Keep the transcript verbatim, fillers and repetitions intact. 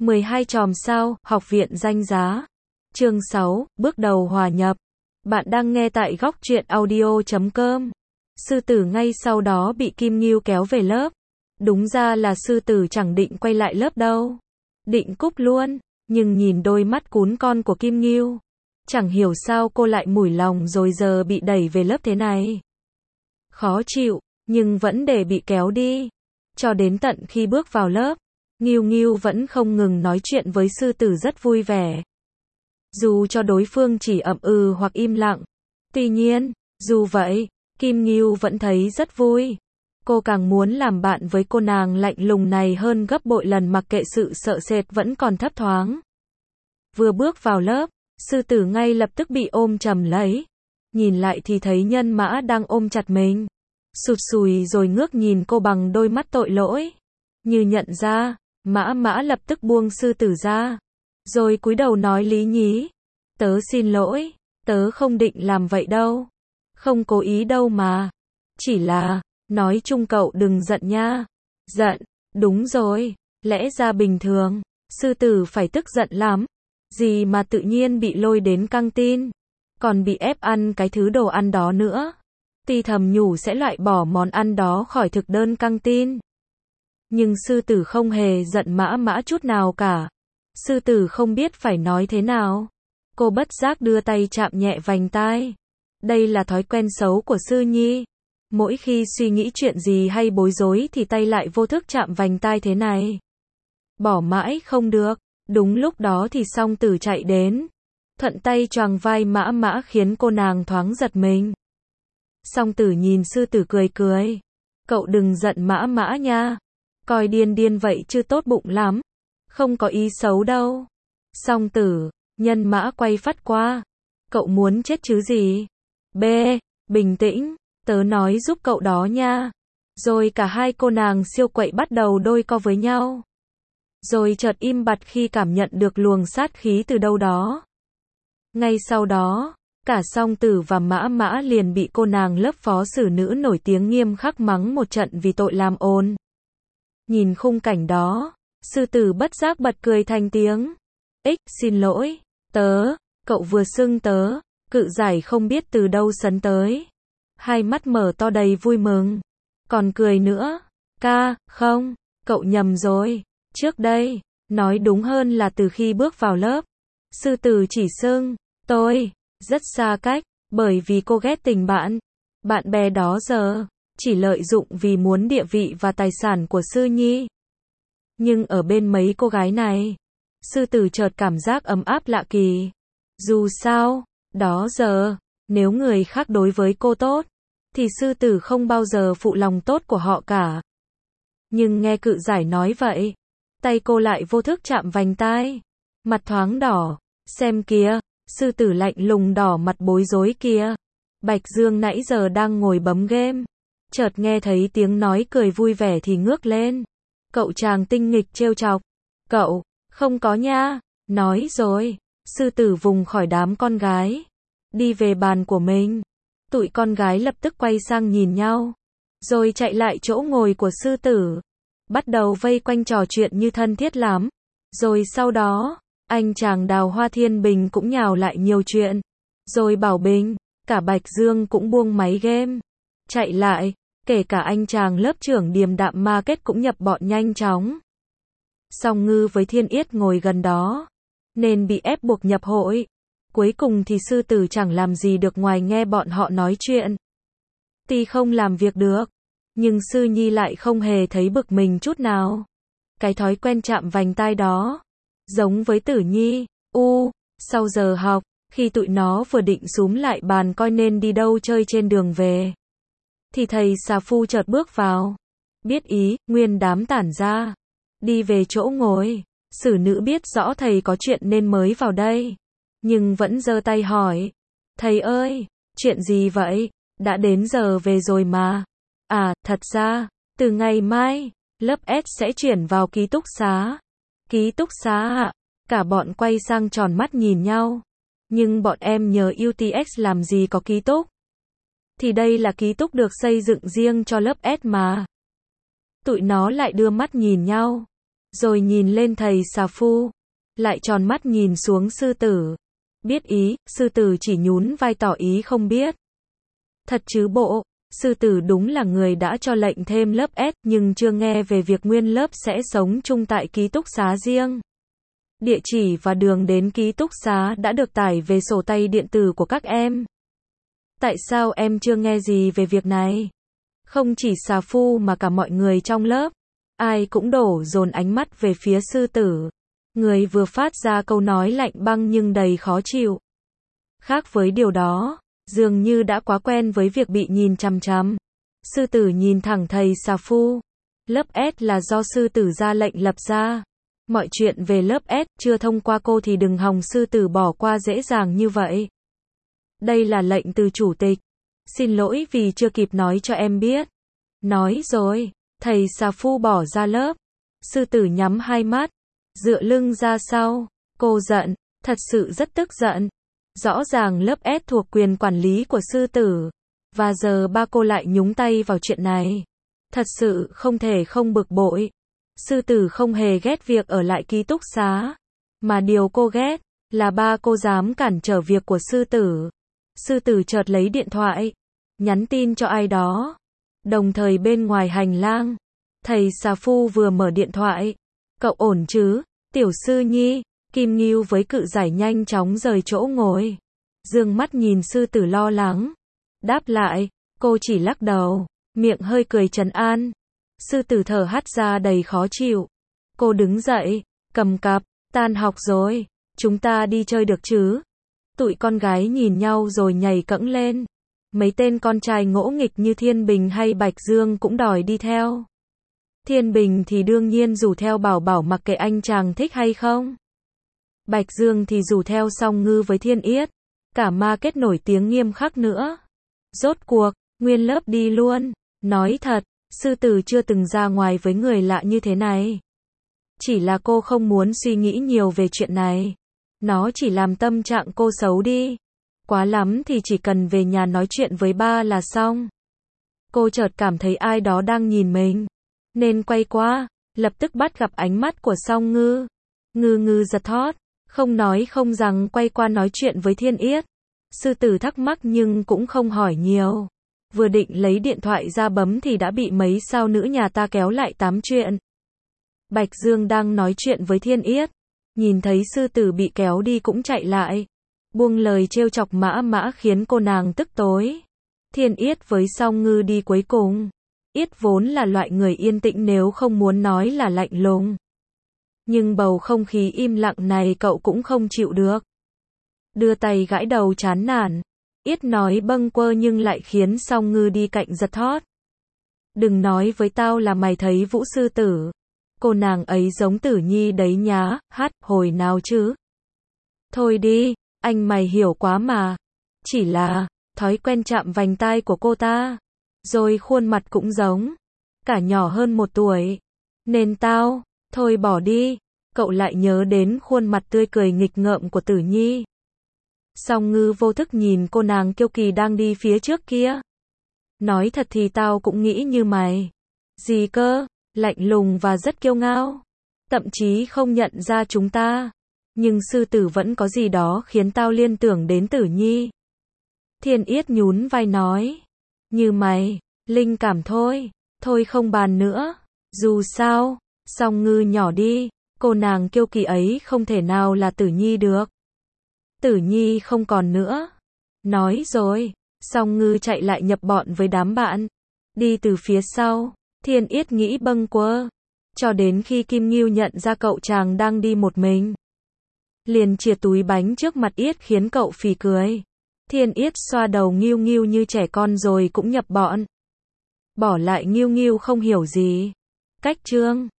mười hai chòm sao, học viện danh giá. Chương sáu, bước đầu hòa nhập. Bạn đang nghe tại góc truyện audio chấm com. Sư tử ngay sau đó bị Kim Ngưu kéo về lớp. Đúng ra là sư tử chẳng định quay lại lớp đâu. Định cúp luôn, nhưng nhìn đôi mắt cún con của Kim Ngưu. Chẳng hiểu sao cô lại mủi lòng rồi giờ bị đẩy về lớp thế này. Khó chịu, nhưng vẫn để bị kéo đi. Cho đến tận khi bước vào lớp, Ngưu Ngưu vẫn không ngừng nói chuyện với sư tử rất vui vẻ. Dù cho đối phương chỉ ậm ừ hoặc im lặng. Tuy nhiên, dù vậy, Kim Ngưu vẫn thấy rất vui. Cô càng muốn làm bạn với cô nàng lạnh lùng này hơn gấp bội lần mặc kệ sự sợ sệt vẫn còn thấp thoáng. Vừa bước vào lớp, sư tử ngay lập tức bị ôm chầm lấy. Nhìn lại thì thấy Nhân Mã đang ôm chặt mình. Sụt sùi rồi ngước nhìn cô bằng đôi mắt tội lỗi. Như nhận ra, Mã Mã lập tức buông sư tử ra. Rồi cúi đầu nói lý nhí. Tớ xin lỗi, tớ không định làm vậy đâu. Không cố ý đâu mà. Chỉ là, nói chung cậu đừng giận nha. Giận, đúng rồi, lẽ ra bình thường, sư tử phải tức giận lắm. Gì mà tự nhiên bị lôi đến căng tin. Còn bị ép ăn cái thứ đồ ăn đó nữa. Tuy thầm nhủ sẽ loại bỏ món ăn đó khỏi thực đơn căng tin. Nhưng sư tử không hề giận Mã Mã chút nào cả. Sư tử không biết phải nói thế nào. Cô bất giác đưa tay chạm nhẹ vành tai. Đây là thói quen xấu của sư nhi. Mỗi khi suy nghĩ chuyện gì hay bối rối thì tay lại vô thức chạm vành tai thế này. Bỏ mãi không được. Đúng lúc đó thì song tử chạy đến. Thuận tay choàng vai Mã Mã khiến cô nàng thoáng giật mình. Song tử nhìn sư tử cười cười. Cậu đừng giận Mã Mã nha. Coi điên điên vậy chứ tốt bụng lắm. Không có ý xấu đâu. Song tử, Nhân Mã quay phát qua. Cậu muốn chết chứ gì? B. Bình tĩnh, tớ nói giúp cậu đó nha. Rồi cả hai cô nàng siêu quậy bắt đầu đôi co với nhau. Rồi chợt im bặt khi cảm nhận được luồng sát khí từ đâu đó. Ngay sau đó, cả Song tử và Mã Mã liền bị cô nàng lớp phó xử nữ nổi tiếng nghiêm khắc mắng một trận vì tội làm ồn. Nhìn khung cảnh đó, sư tử bất giác bật cười thành tiếng. Ích, xin lỗi, tớ, cậu vừa xưng tớ, cự giải không biết từ đâu sấn tới. Hai mắt mở to đầy vui mừng. Còn cười nữa. Ca, không, cậu nhầm rồi. Trước đây, nói đúng hơn là từ khi bước vào lớp. Sư tử chỉ xưng, tôi, rất xa cách, bởi vì cô ghét tình bạn. Bạn bè đó giờ, chỉ lợi dụng vì muốn địa vị và tài sản của sư nhi. Nhưng ở bên mấy cô gái này, sư tử chợt cảm giác ấm áp lạ kỳ. Dù sao, đó giờ, nếu người khác đối với cô tốt, thì sư tử không bao giờ phụ lòng tốt của họ cả. Nhưng nghe cự giải nói vậy, tay cô lại vô thức chạm vành tai. Mặt thoáng đỏ, xem kìa, sư tử lạnh lùng đỏ mặt bối rối kìa. Bạch Dương nãy giờ đang ngồi bấm game. Chợt nghe thấy tiếng nói cười vui vẻ thì ngước lên. Cậu chàng tinh nghịch trêu chọc. Cậu, không có nha. Nói rồi, sư tử vùng khỏi đám con gái. Đi về bàn của mình. Tụi con gái lập tức quay sang nhìn nhau. Rồi chạy lại chỗ ngồi của sư tử. Bắt đầu vây quanh trò chuyện như thân thiết lắm. Rồi sau đó, anh chàng Đào Hoa Thiên Bình cũng nhào lại nhiều chuyện. Rồi Bảo Bình, cả Bạch Dương cũng buông máy game. Chạy lại, kể cả anh chàng lớp trưởng điềm đạm ma kết cũng nhập bọn nhanh chóng. Song Ngư với Thiên Yết ngồi gần đó, nên bị ép buộc nhập hội. Cuối cùng thì sư tử chẳng làm gì được ngoài nghe bọn họ nói chuyện. Tuy không làm việc được, nhưng sư nhi lại không hề thấy bực mình chút nào. Cái thói quen chạm vành tai đó, giống với Tử Nhi, U, sau giờ học, khi tụi nó vừa định xúm lại bàn coi nên đi đâu chơi trên đường về, thì thầy xà phu chợt bước vào. Biết ý, nguyên đám tản ra. Đi về chỗ ngồi. Xử nữ biết rõ thầy có chuyện nên mới vào đây. Nhưng vẫn giơ tay hỏi. Thầy ơi, chuyện gì vậy? Đã đến giờ về rồi mà. À, thật ra, từ ngày mai, lớp S sẽ chuyển vào ký túc xá. Ký túc xá ạ? Cả bọn quay sang tròn mắt nhìn nhau. Nhưng bọn em nhờ u tê ích làm gì có ký túc? Thì đây là ký túc được xây dựng riêng cho lớp S mà. Tụi nó lại đưa mắt nhìn nhau. rồi nhìn lên thầy xà phu, lại tròn mắt nhìn xuống sư tử. Biết ý, sư tử chỉ nhún vai tỏ ý không biết. Thật chứ bộ, sư tử đúng là người đã cho lệnh thêm lớp S nhưng chưa nghe về việc nguyên lớp sẽ sống chung tại ký túc xá riêng. Địa chỉ và đường đến ký túc xá đã được tải về sổ tay điện tử của các em. Tại sao em chưa nghe gì về việc này? Không chỉ xà phu mà cả mọi người trong lớp, ai cũng đổ dồn ánh mắt về phía sư tử. Người vừa phát ra câu nói lạnh băng nhưng đầy khó chịu. Khác với điều đó, dường như đã quá quen với việc bị nhìn chằm chằm. Sư tử nhìn thẳng thầy xà phu. Lớp S là do sư tử ra lệnh lập ra. Mọi chuyện về lớp S chưa thông qua cô thì đừng hòng sư tử bỏ qua dễ dàng như vậy. Đây là lệnh từ chủ tịch. Xin lỗi vì chưa kịp nói cho em biết. Nói rồi, thầy xà phu bỏ ra lớp. Sư tử nhắm hai mắt, dựa lưng ra sau. Cô giận, thật sự rất tức giận. Rõ ràng lớp S thuộc quyền quản lý của sư tử. Và giờ ba cô lại nhúng tay vào chuyện này. Thật sự không thể không bực bội. Sư tử không hề ghét việc ở lại ký túc xá. Mà điều cô ghét là ba cô dám cản trở việc của sư tử. Sư tử chợt lấy điện thoại, nhắn tin cho ai đó. Đồng thời bên ngoài hành lang, thầy xà phu vừa mở điện thoại. Cậu ổn chứ, tiểu sư nhi? Kim Ngưu với cự giải nhanh chóng rời chỗ ngồi. Dương mắt nhìn sư tử lo lắng. Đáp lại, cô chỉ lắc đầu, miệng hơi cười trấn an. Sư tử thở hắt ra đầy khó chịu. Cô đứng dậy, cầm cặp, tan học rồi, chúng ta đi chơi được chứ? Tụi con gái nhìn nhau rồi nhảy cẫng lên. Mấy tên con trai ngỗ nghịch như Thiên Bình hay Bạch Dương cũng đòi đi theo. Thiên Bình thì đương nhiên rủ theo Bảo Bảo mặc kệ anh chàng thích hay không. Bạch Dương thì rủ theo Song Ngư với Thiên Yết. Cả ma kết nổi tiếng nghiêm khắc nữa. Rốt cuộc, nguyên lớp đi luôn. Nói thật, sư tử chưa từng ra ngoài với người lạ như thế này. Chỉ là cô không muốn suy nghĩ nhiều về chuyện này. Nó chỉ làm tâm trạng cô xấu đi. Quá lắm thì chỉ cần về nhà nói chuyện với ba là xong. Cô chợt cảm thấy ai đó đang nhìn mình. Nên quay qua, lập tức bắt gặp ánh mắt của Song Ngư. Ngư ngư giật thót, không nói không rằng quay qua nói chuyện với Thiên Yết. Sư tử thắc mắc nhưng cũng không hỏi nhiều. Vừa định lấy điện thoại ra bấm thì đã bị mấy sao nữ nhà ta kéo lại tám chuyện. Bạch Dương đang nói chuyện với Thiên Yết. Nhìn thấy sư tử bị kéo đi cũng chạy lại. Buông lời trêu chọc mã mã khiến cô nàng tức tối. Thiên Yết với Song Ngư đi cuối cùng. Yết vốn là loại người yên tĩnh nếu không muốn nói là lạnh lùng. Nhưng bầu không khí im lặng này cậu cũng không chịu được. Đưa tay gãi đầu chán nản. Yết nói bâng quơ nhưng lại khiến Song Ngư đi cạnh giật thót. Đừng nói với tao là mày thấy Vũ sư tử. Cô nàng ấy giống Tử Nhi đấy nhá, hát, hồi nào chứ? Thôi đi, anh mày hiểu quá mà. Chỉ là, thói quen chạm vành tai của cô ta. Rồi khuôn mặt cũng giống. Cả nhỏ hơn một tuổi. Nên tao, thôi bỏ đi. Cậu lại nhớ đến khuôn mặt tươi cười nghịch ngợm của Tử Nhi. Song Ngư vô thức nhìn cô nàng kiêu kỳ đang đi phía trước kia. Nói thật thì tao cũng nghĩ như mày. Gì cơ? Lạnh lùng và rất kiêu ngạo. Thậm chí không nhận ra chúng ta. Nhưng sư tử vẫn có gì đó khiến tao liên tưởng đến Tử Nhi. Thiên Yết nhún vai nói. Như mày, linh cảm thôi. Thôi không bàn nữa. Dù sao, Song Ngư nhỏ đi. Cô nàng kiêu kỳ ấy không thể nào là Tử Nhi được. Tử Nhi không còn nữa. Nói rồi, Song Ngư chạy lại nhập bọn với đám bạn. Đi từ phía sau. Thiên Yết nghĩ bâng quơ. Cho đến khi Kim Ngưu nhận ra cậu chàng đang đi một mình. Liền chìa túi bánh trước mặt Yết khiến cậu phì cười. Thiên Yết xoa đầu Ngưu Ngưu như trẻ con rồi cũng nhập bọn. Bỏ lại Ngưu Ngưu không hiểu gì. Cách chương